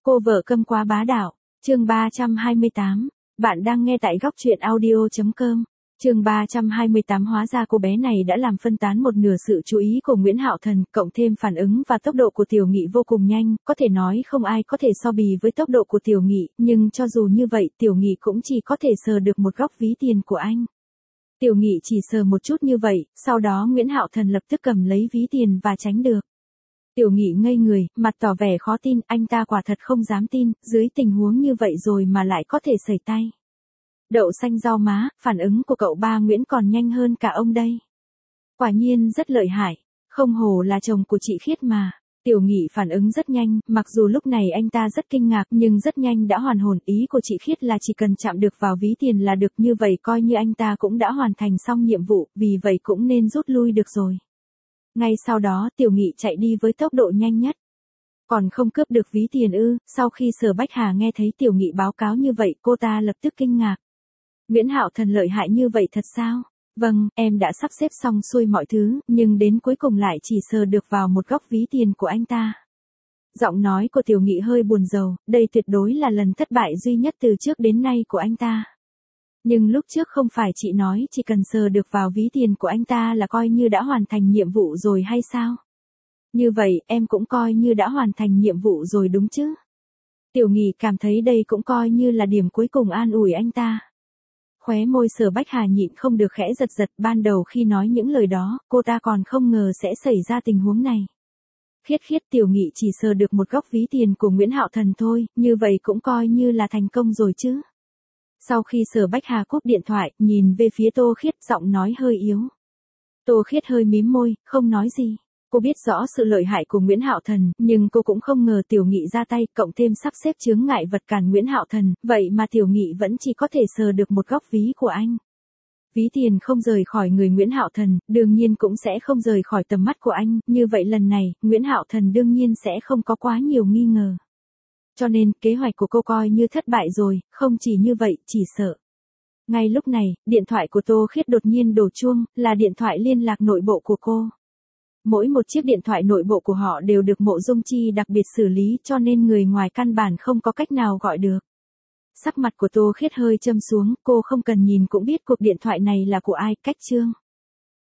Cô vợ câm quá bá đạo, chương 328, bạn đang nghe tại góc truyện audio.com. Chương 328 hóa ra cô bé này đã làm phân tán một nửa sự chú ý của Nguyễn Hạo Thần, cộng thêm phản ứng và tốc độ của Tiểu Nghị vô cùng nhanh, có thể nói không ai có thể so bì với tốc độ của Tiểu Nghị, nhưng cho dù như vậy Tiểu Nghị cũng chỉ có thể sờ được một góc ví tiền của anh. Tiểu Nghị chỉ sờ một chút như vậy, sau đó Nguyễn Hạo Thần lập tức cầm lấy ví tiền và tránh được. Tiểu Nghị ngây người, mặt tỏ vẻ khó tin, anh ta quả thật không dám tin, dưới tình huống như vậy rồi mà lại có thể sẩy tay. Đậu xanh rau má, phản ứng của cậu ba Nguyễn còn nhanh hơn cả ông đây. Quả nhiên rất lợi hại, không hổ là chồng của chị Khiết mà. Tiểu Nghị phản ứng rất nhanh, mặc dù lúc này anh ta rất kinh ngạc nhưng rất nhanh đã hoàn hồn. Ý của chị Khiết là chỉ cần chạm được vào ví tiền là được, như vậy coi như anh ta cũng đã hoàn thành xong nhiệm vụ, vì vậy cũng nên rút lui được rồi. Ngay sau đó Tiểu Nghị chạy đi với tốc độ nhanh nhất. Còn không cướp được ví tiền ư? Sau khi Sở Bách Hà nghe thấy Tiểu Nghị báo cáo như vậy, cô ta lập tức kinh ngạc. Nguyễn Hạo Thần lợi hại như vậy thật sao? Vâng, em đã sắp xếp xong xuôi mọi thứ, nhưng đến cuối cùng lại chỉ sờ được vào một góc ví tiền của anh ta. Giọng nói của Tiểu Nghị hơi buồn rầu, đây tuyệt đối là lần thất bại duy nhất từ trước đến nay của anh ta. Nhưng lúc trước không phải chị nói chỉ cần sờ được vào ví tiền của anh ta là coi như đã hoàn thành nhiệm vụ rồi hay sao? Như vậy em cũng coi như đã hoàn thành nhiệm vụ rồi đúng chứ? Tiểu Nghị cảm thấy đây cũng coi như là điểm cuối cùng an ủi anh ta. Khóe môi Sở Bách Hà nhịn không được khẽ giật giật, ban đầu khi nói những lời đó, cô ta còn không ngờ sẽ xảy ra tình huống này. Khiết, Tiểu Nghị chỉ sờ được một góc ví tiền của Nguyễn Hạo Thần thôi, như vậy cũng coi như là thành công rồi chứ. Sau khi Sở Bách Hà cúp điện thoại, nhìn về phía Tô Khiết, giọng nói hơi yếu. Tô Khiết hơi mím môi, không nói gì. Cô biết rõ sự lợi hại của Nguyễn Hạo Thần, nhưng cô cũng không ngờ Tiểu Nghị ra tay, cộng thêm sắp xếp chướng ngại vật cản Nguyễn Hạo Thần, vậy mà Tiểu Nghị vẫn chỉ có thể sờ được một góc ví của anh. Ví tiền không rời khỏi người Nguyễn Hạo Thần, đương nhiên cũng sẽ không rời khỏi tầm mắt của anh, như vậy lần này, Nguyễn Hạo Thần đương nhiên sẽ không có quá nhiều nghi ngờ. Cho nên, kế hoạch của cô coi như thất bại rồi, không chỉ như vậy, chỉ sợ. Ngay lúc này, điện thoại của Tô Khiết đột nhiên đổ chuông, là điện thoại liên lạc nội bộ của cô. Mỗi một chiếc điện thoại nội bộ của họ đều được Mộ Dung Chi đặc biệt xử lý, cho nên người ngoài căn bản không có cách nào gọi được. Sắc mặt của Tô Khiết hơi châm xuống, cô không cần nhìn cũng biết cuộc điện thoại này là của ai, Cách Trương.